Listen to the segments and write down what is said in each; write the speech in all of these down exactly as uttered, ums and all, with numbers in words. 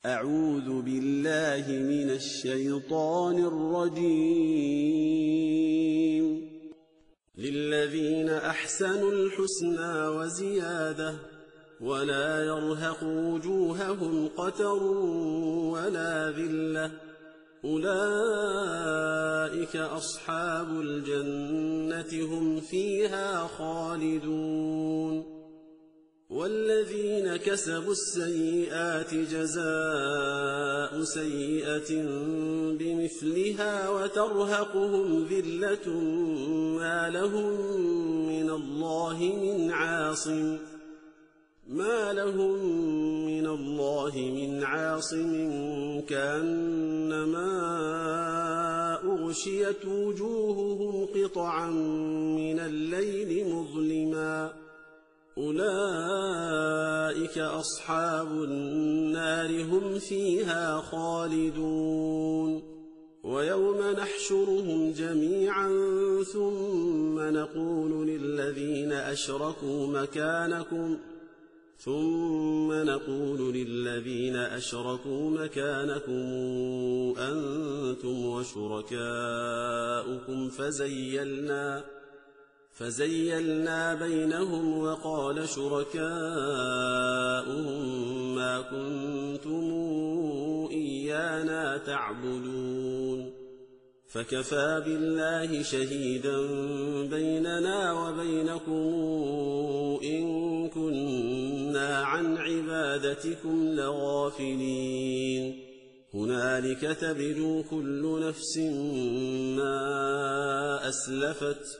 أعوذ بالله من الشيطان الرجيم. للذين أحسنوا الحسنى وزيادة ولا يرهق وجوههم قتر ولا ذلة أولئك أصحاب الجنة هم فيها خالدون. والذين كسبوا السيئات جزاء سيئة بمثلها وترهقهم ذلة ما لهم من الله من عاصم ما لهم من الله من عاصم كأنما أغشيت وجوههم قطعا من الليل مظلما أولئك أصحاب النار هم فيها خالدون. ويوم نحشرهم جميعا ثم نقول للذين أشركوا مكانكم ثم نقول للذين أشركوا مكانكم أنتم وشركاؤكم فزيلنا فزيلنا بينهم وقال شركاؤهم ما كنتم إيانا تعبدون فكفى بالله شهيدا بيننا وبينكم إن كنا عن عبادتكم لغافلين. هنالك تبلو كل نفس ما أسلفت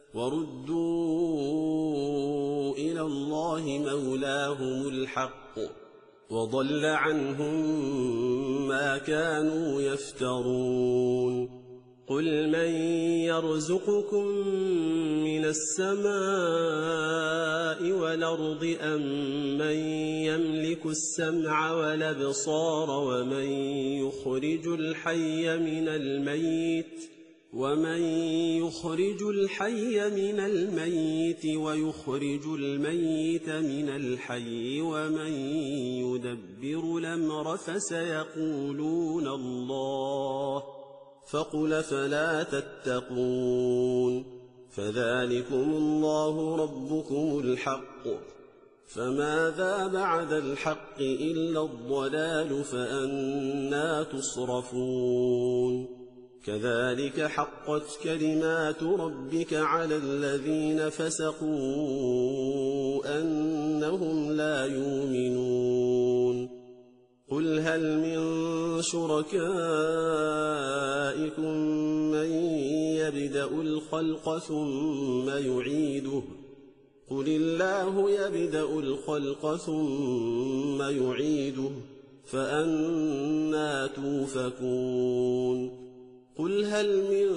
وردوا إلى الله مولاهم الحق وضل عنهم ما كانوا يفترون. قل من يرزقكم من السماء والأرض أم من يملك السمع والأبصار ومن يخرج الحي من الميت ومن يخرج الحي من الميت ويخرج الميت من الحي ومن يدبر الأمر فسيقولون الله فقل فلا تتقون. فذلكم الله ربكم الحق فماذا بعد الحق إلا الضلال فأنى تصرفون. كذلك حقت كلمات ربك على الذين فسقوا أنهم لا يؤمنون. قل هل من شركائكم من يبدأ الخلق ثم يعيده قل الله يبدأ الخلق ثم يعيده فأنى توفكون. قل هل من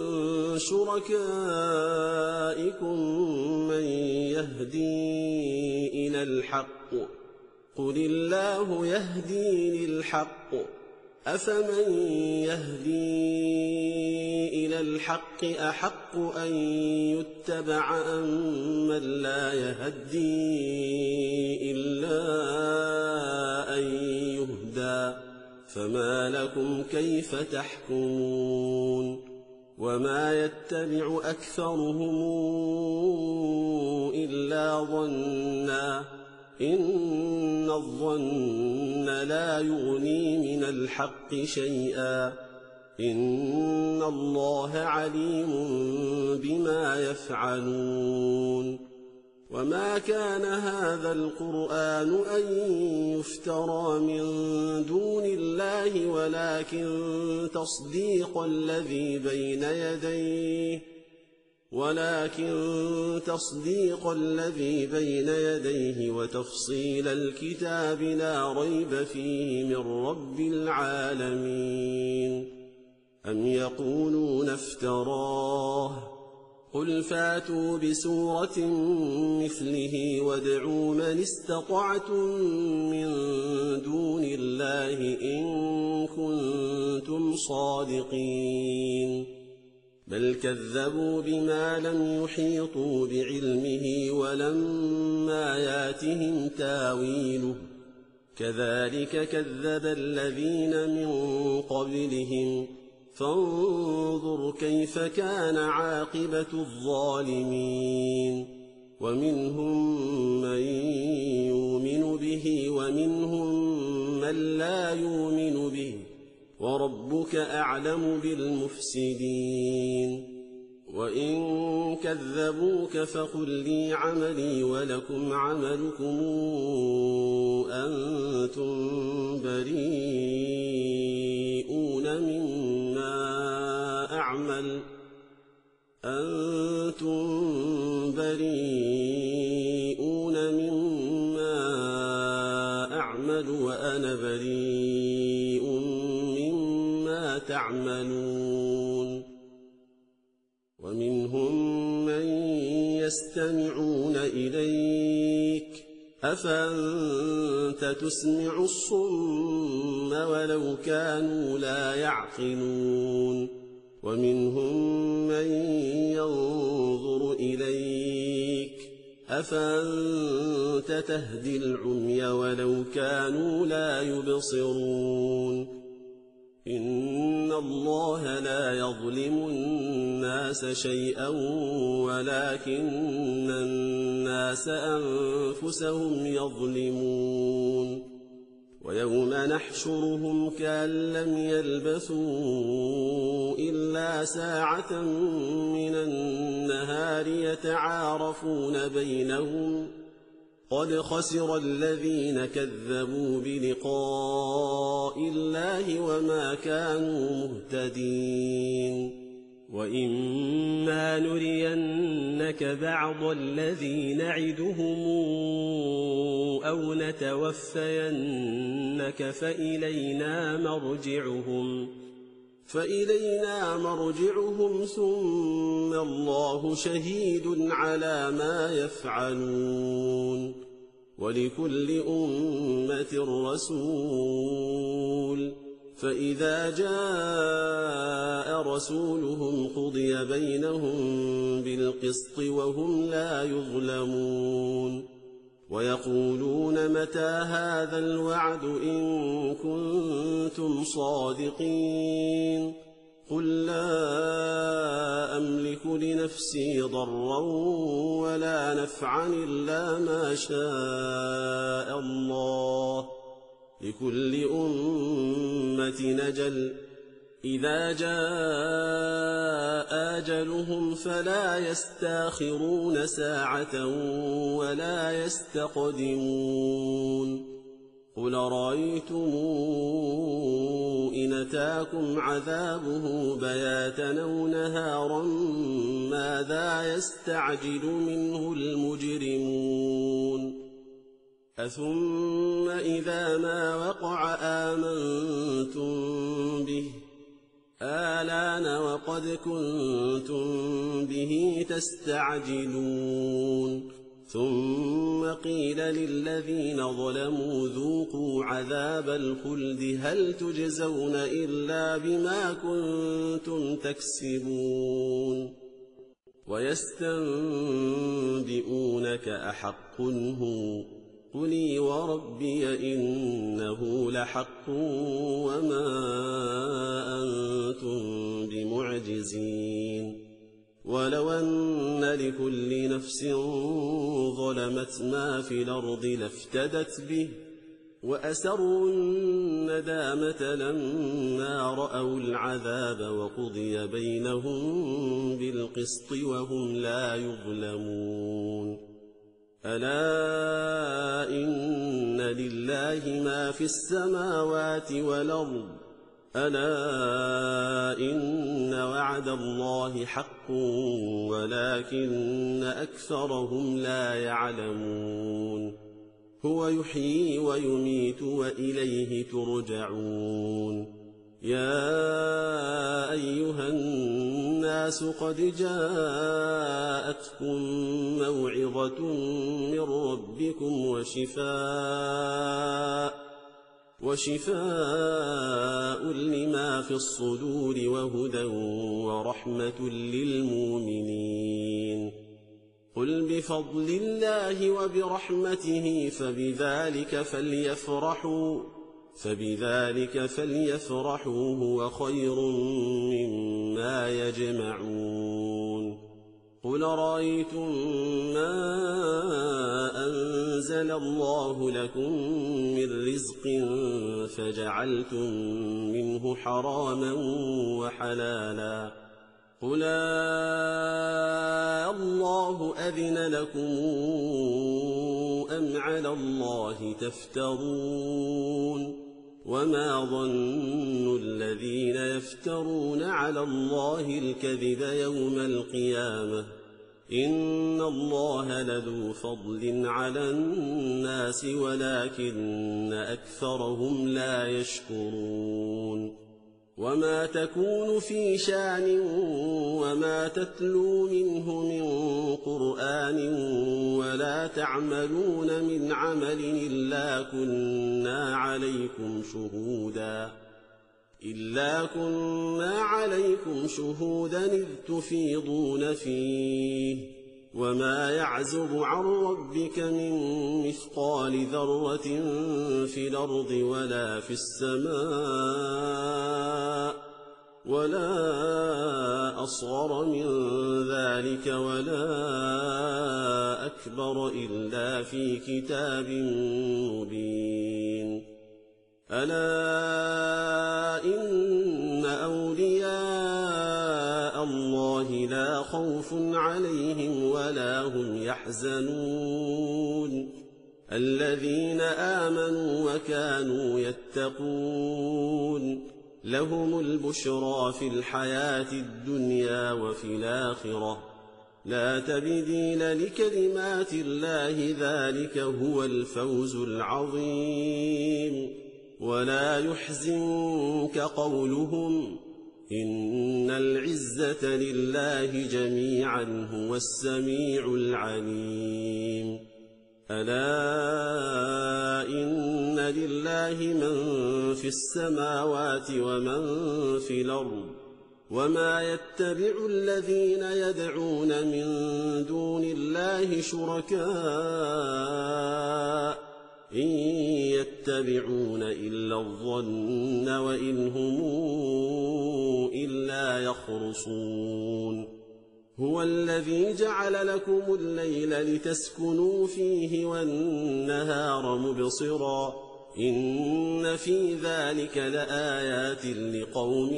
شركائكم من يهدي إلى الحق قل الله يهدي للحق أفمن يهدي إلى الحق أحق أن يتبع أم من لا يهدي إلا أن يهدى فما لكم كيف تحكمون. وما يتبع أكثرهم إلا ظنا إن الظن لا يغني من الحق شيئا إن الله عليم بما يفعلون. وما كان هذا القرآن أن يفترى من دون الله ولكن تصديق الذي بين يديه ولكن تصديق الذي بين يديه وتفصيل الكتاب لا ريب فيه من رب العالمين. أم يقولون افتراه قل فاتوا بسورة مثله وادعوا من استطعتم من دون الله إن كنتم صادقين. بل كذبوا بما لم يحيطوا بعلمه ولما ياتهم تاويله كذلك كذب الذين من قبلهم فانظر كيف كان عاقبة الظالمين ومنهم من يؤمن به ومنهم من لا يؤمن به وربك أعلم بالمفسدين وإن كذبوك فقل لي عملي ولكم عملكم أنتم بريئون مما أعمل أنتم بريئون مما أعمل وأنا بريء مما تعملون ومنهم من يستمعون إليك أفأنت تسمع الصم ولو كانوا لا يعقلون ومنهم من ينظر إليك أفأنت تهدي العمي ولو كانوا لا يبصرون إن الله لا يظلم الناس شيئا ولكن الناس أنفسهم يظلمون ويوم نحشرهم كأن لم يلبثوا إلا ساعة من النهار يتعارفون بينهم قد خسر الذين كذبوا بلقاء الله وما كانوا مهتدين وإما نرينك بعض الذي نعدهم أو نتوفينك فإلينا مرجعهم فإلينا مرجعهم ثم الله شهيد على ما يفعلون ولكل أمة رسول فإذا جاء رسولهم قضي بينهم بالقسط وهم لا يظلمون ويقولون متى هذا الوعد إن كنتم صادقين قل لا أملك لنفسي ضرا ولا نفعا إلا ما شاء الله لكل أمة نجل إذا جاء أجلهم فلا يستاخرون ساعة ولا يستقدمون قل رأيتم إن أتاكم عذابه بياتا أو نهارا ماذا يستعجل منه المجرمون أثم إذا ما وقع آمنتم به آلان وقد كنتم به تستعجلون ثم قيل للذين ظلموا ذوقوا عذاب الخلد هل تجزون إلا بما كنتم تكسبون ويستنبئونك أحق هو قلي وربي إنه لحق وما أنتم بمعجزين ولو أن لكل نفس ظلمت ما في الأرض لافتدت به وأسروا الندامة لما رأوا العذاب وقضي بينهم بالقسط وهم لا يظلمون ألا إن لله ما في السماوات والأرض ألا إن وعد الله حق ولكن أكثرهم لا يعلمون هو يحيي ويميت وإليه ترجعون يا أيها الناس قد جاءتكم موعظة من ربكم وشفاء وشفاء لما في الصدور وهدى ورحمة للمؤمنين قل بفضل الله وبرحمته فبذلك فليفرحوا فبذلك فليفرحوا هو خير مما يجمعون قل رأيتم ما أنزل الله لكم من رزق فجعلتم منه حراما وحلالا قل الله أذن لكم أم على الله تفترون وما ظن الذين يفترون على الله الكذب يوم القيامة إن الله لذو فضل على الناس ولكن أكثرهم لا يشكرون وما تكون في شأن وما تتلو منه من قرآن ولا تعملون من عمل إلا كنا عليكم شهودا إلا كنا عليكم شهودا إذ تفيضون فيه وما يعزب عن ربك من مثقال ذرة في الأرض ولا في السماء ولا أصغر من ذلك ولا أكبر إلا في كتاب مبين ألا إن أولياء الله لا خوف عليهم ولا هم يحزنون الذين آمنوا وكانوا يتقون لهم البشرى في الحياة الدنيا وفي الآخرة لا تبديل لكلمات الله ذلك هو الفوز العظيم ولا يحزنك قولهم إن العزة لله جميعا هو السميع العليم ألا إن لله من في السماوات ومن في الأرض وما يتبع الذين يدعون من دون الله شركاء إن يتبعون إلا الظن وإن هم إلا يخرصون هو الذي جعل لكم الليل لتسكنوا فيه والنهار مبصرا إن في ذلك لآيات لقوم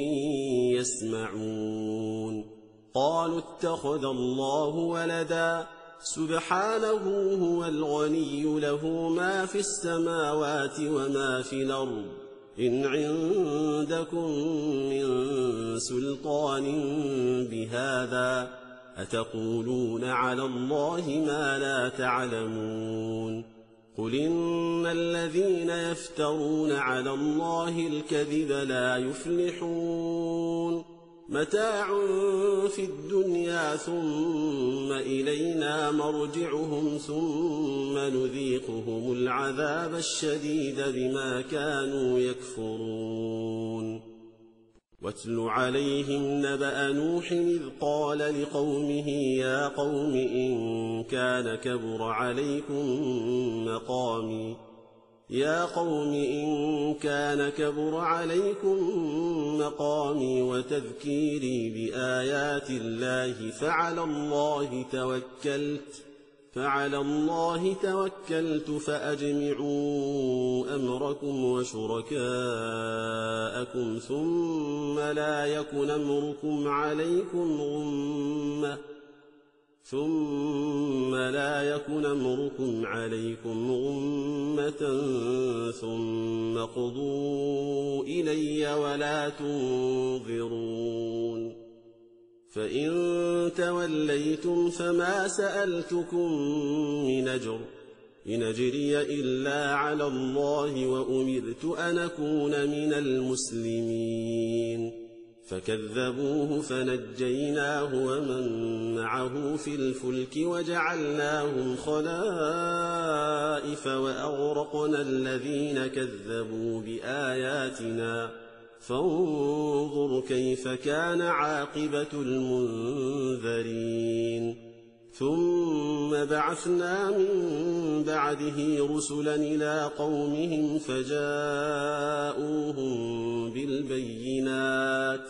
يسمعون قالوا اتخذ الله ولدا سبحانه هو الغني له ما في السماوات وما في الأرض إن عندكم من سلطان بهذا أتقولون على الله ما لا تعلمون قل إن الذين يفترون على الله الكذب لا يفلحون متاع في الدنيا ثم إلينا مرجعهم ثم نذيقهم العذاب الشديد بما كانوا يكفرون واتل عليهم نبأ نوح إذ قال لقومه يا قوم إن كان كبر عليكم مقامي يا قوم إن كان كبر عليكم مقامي وتذكيري بآيات الله فعلى الله توكلت فعلى الله توكلت فأجمعوا أمركم وشركاءكم ثم لا يكن أمركم عليكم غمة ثم لا يكن أمركم عليكم غمة ثم قضوا إلي ولا تنظرون فإن توليتم فما سألتكم من أجر إن أجري إلا على الله وأمرت أن أكون من المسلمين فكذبوه فنجيناه ومن معه في الفلك وجعلناهم خلائف وأغرقنا الذين كذبوا بآياتنا فانظر كيف كان عاقبة المنذرين ثم بعثنا من بعده رسلا إلى قومهم فجاءوهم بالبينات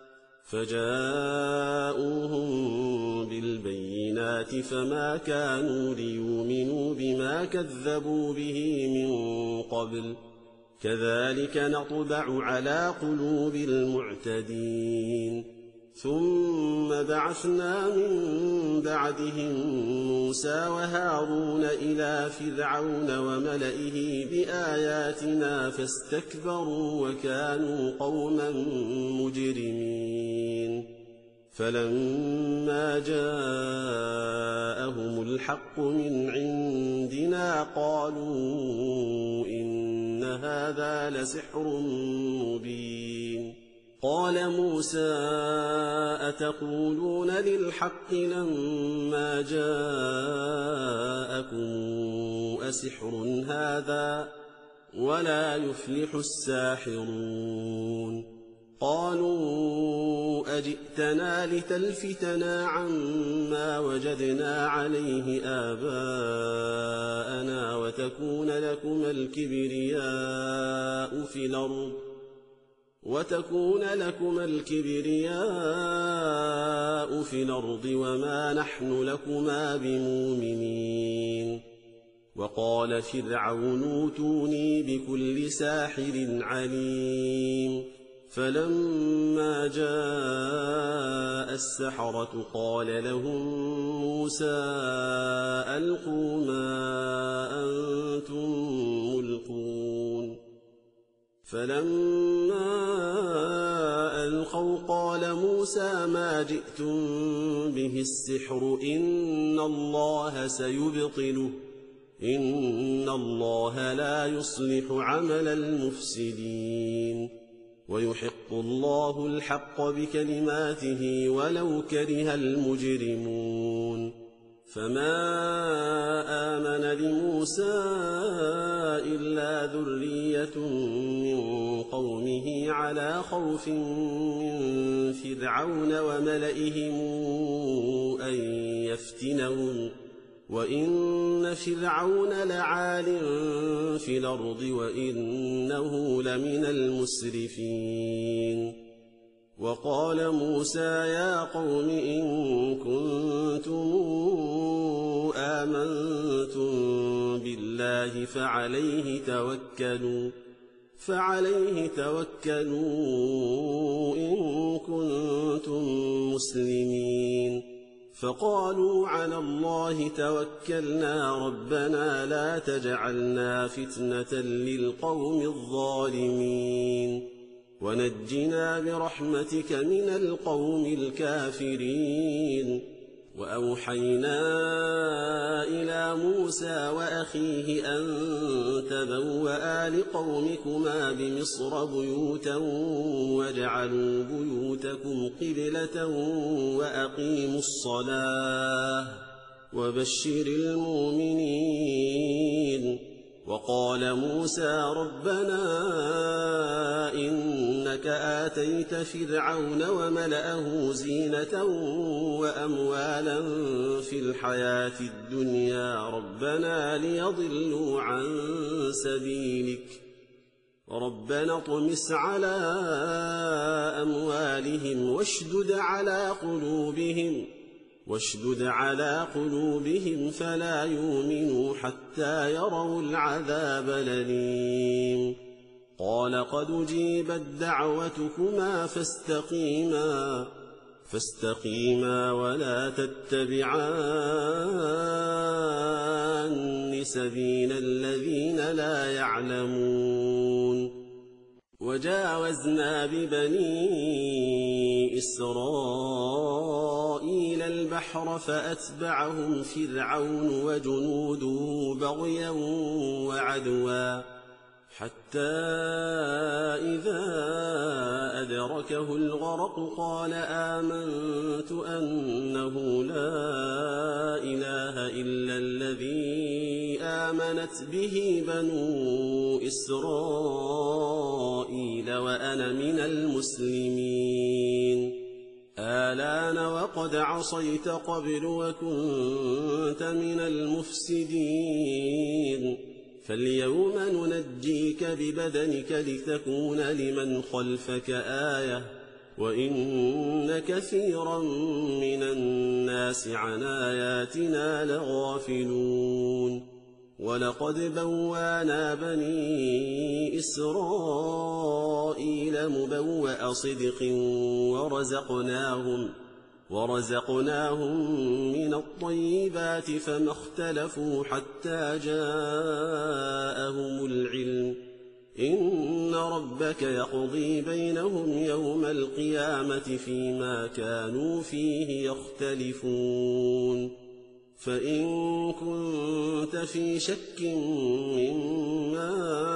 فجاءوهم بالبينات فما كانوا ليؤمنوا بما كذبوا به من قبل كذلك نطبع على قلوب المعتدين. ثم بعثنا من بعدهم موسى وهارون إلى فرعون وملئه بآياتنا فاستكبروا وكانوا قوما مجرمين. فلما جاءهم الحق من عندنا قالوا إن هذا لسحر مبين. قال موسى أتقولون للحق لما جاءكم أسحر هذا ولا يفلح الساحرون. قالوا أجئتنا لتلفتنا عما وجدنا عليه آباءنا وتكون لكما الكبرياء في الأرض وتكون لكما الكبرياء في الأرض وما نحن لكما بمؤمنين. وقال فرعون اوتوني بكل ساحر عليم. فلما جاء السحرة قال لهم موسى ألقوا ما أنتم ملقون. فلما ألقوا قال موسى ما جئتم به السحر إن الله سيبطله إن الله لا يصلح عمل المفسدين ويحق الله الحق بكلماته ولو كره المجرمون. فما آمن لموسى إلا ذرية من قومه على خوف من فرعون وملئهم أن يفتنهم وإن فرعون لعال في الأرض وإنه لمن المسرفين. وقال موسى يا قوم إن كنتم آمنتم بالله فعليه توكلوا فعليه توكلوا إن كنتم مسلمين. فقالوا على الله توكلنا ربنا لا تجعلنا فتنة للقوم الظالمين ونجنا برحمتك من القوم الكافرين. وأوحينا إلى موسى وأخيه أن تبوأ لقومكما بمصر بيوتا واجعلوا بيوتكم قبلة وأقيموا الصلاة وبشر المؤمنين. وقال موسى ربنا إنك آتيت فرعون وملأه زينة وأموالا في الحياة الدنيا ربنا ليضلوا عن سبيلك ربنا اطمس على أموالهم واشدد على قلوبهم واشدد على قلوبهم فلا يؤمنوا حتى يروا العذاب الأليم. قال قد أجيبت دعوتكما فاستقيما فاستقيما ولا تتبعان سبيل الذين لا يعلمون. وجاوزنا ببني إسرائيل البحر فأتبعهم فرعون وجنوده بغيا وعدوا حتى إذا أدركه الغرق قال آمنت أنه لا إله إلا الذي آمنت به بنو إسرائيل وأنا من المسلمين آلان وقد عصيت قبل وكنت من المفسدين فاليوم ننجيك ببدنك لتكون لمن خلفك آية وإن كثيرا من الناس عن آياتنا لغافلون ولقد بوانا بني إسرائيل مبوأ صدق ورزقناهم, ورزقناهم من الطيبات فما اختلفوا حتى جاءهم العلم إن ربك يقضي بينهم يوم القيامة فيما كانوا فيه يختلفون فإن كنت في شك مما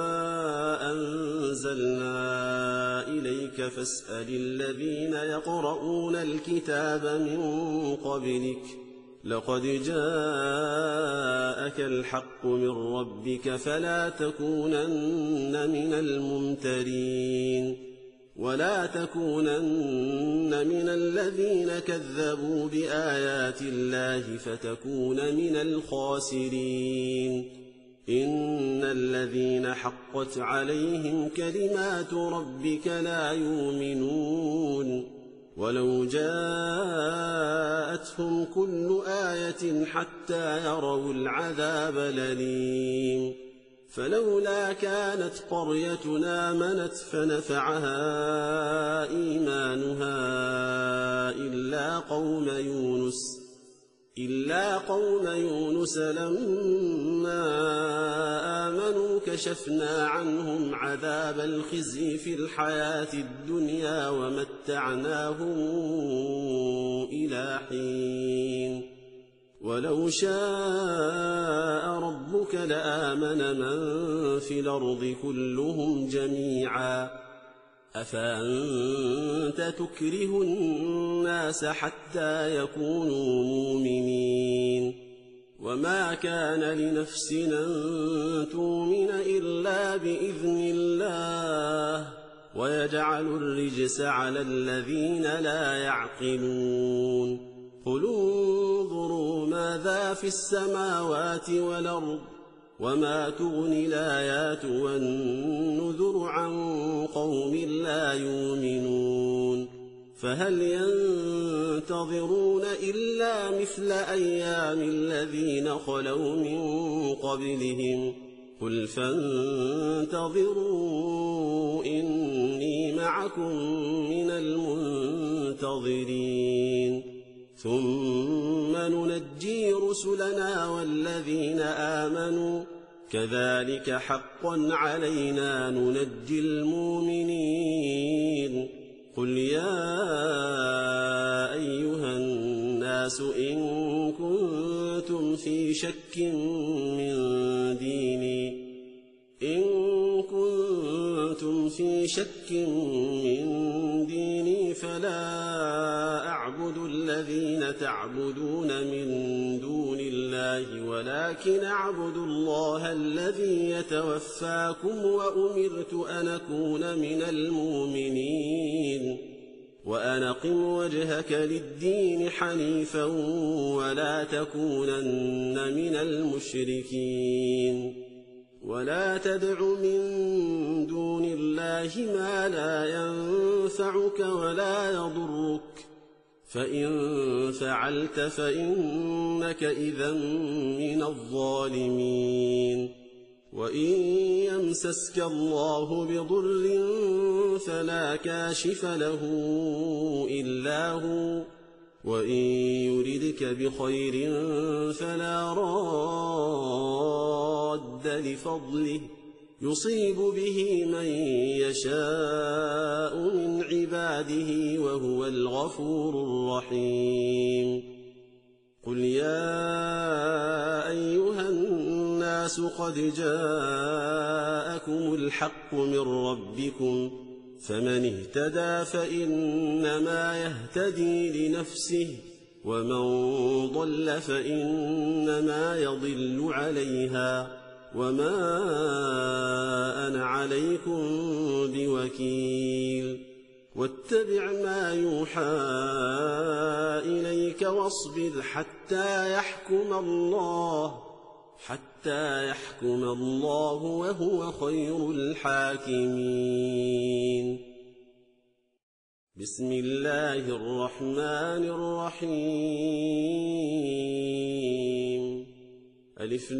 أنزلنا إليك فاسأل الذين يقرؤون الكتاب من قبلك لقد جاءك الحق من ربك فلا تكونن من الممترين ولا تكونن من الذين كذبوا بآيات الله فتكون من الخاسرين إن الذين حقت عليهم كلمات ربك لا يؤمنون ولو جاءتهم كل آية حتى يروا العذاب الأليم فلولا كانت قريتنا آمنت فنفعها إيمانها إلا قوم يونس إلا قوم يونس لما آمنوا كشفنا عنهم عذاب الخزي في الحياة الدنيا ومتعناهم إلى حين ولو شاء ربك لآمن من في الأرض كلهم جميعا أفأنت تكره الناس حتى يكونوا مؤمنين وما كان لنفس أن تؤمن إلا بإذن الله ويجعل الرجس على الذين لا يعقلون قل انظروا ماذا في السماوات والأرض وما تغني الآيات والنذر عن قوم لا يؤمنون فهل ينتظرون إلا مثل أيام الذين خلوا من قبلهم قل فانتظروا إني معكم من المنتظرين ثم ننجي رسلنا والذين آمنوا كذلك حقا علينا ننجي المؤمنين قل يا أيها الناس إن كنتم في شك من ديني إن كنتم في شك من ديني فلا أعبد الذين تعبدون من دون الله ولكن أعبد الله الذي يتوفاكم وأمرت أن أكون من المؤمنين وأن أقم وجهك للدين حنيفا ولا تكونن من المشركين ولا تدع من دون الله ما لا ينفعك ولا يضرك فإن فعلت فإنك إذا من الظالمين وإن يمسسك الله بضر فلا كاشف له إلا هو وإن يردك بخير فلا راد لفضله يصيب به من يشاء من عباده وهو الغفور الرحيم قل يا أيها الناس قد جاءكم الحق من ربكم فمن اهتدى فإنما يهتدي لنفسه ومن ضل فإنما يضل عليها وما أنا عليكم بوكيل واتبع ما يوحى إليك واصبر حتى يحكم الله حتى يحكم الله وهو خير الحاكمين. بسم الله الرحمن الرحيم. ألف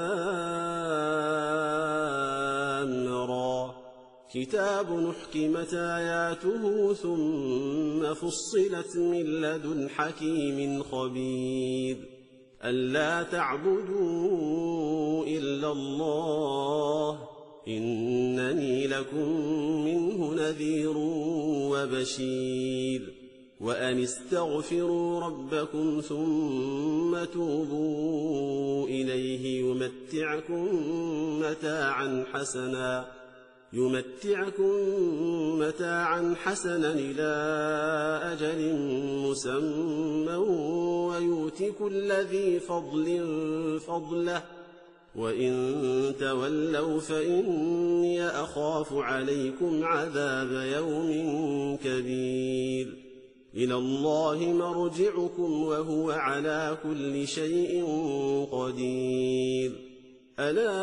لام را كتاب نحكمت آياته ثم فصلت من لدن حكيم خبير ألا تعبدوا إلا الله إنني لكم منه نذير وبشير وأن استغفروا ربكم ثم توبوا إليه يمتعكم متاعا حسنا يمتعكم متاعا حسنا إلى أجل مسمى ويؤت كل ذي فضل فضله وإن تولوا فإني أخاف عليكم عذاب يوم كبير. إلى الله مرجعكم وهو على كل شيء قدير. ألا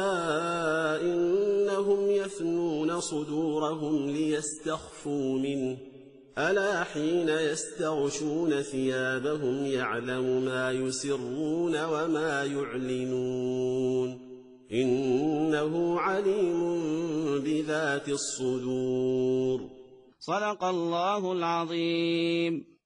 إنهم يثنون صدورهم ليستخفوا منه ألا حين يستغشون ثيابهم يعلم ما يسرون وما يعلنون إنه عليم بذات الصدور. صدق الله العظيم.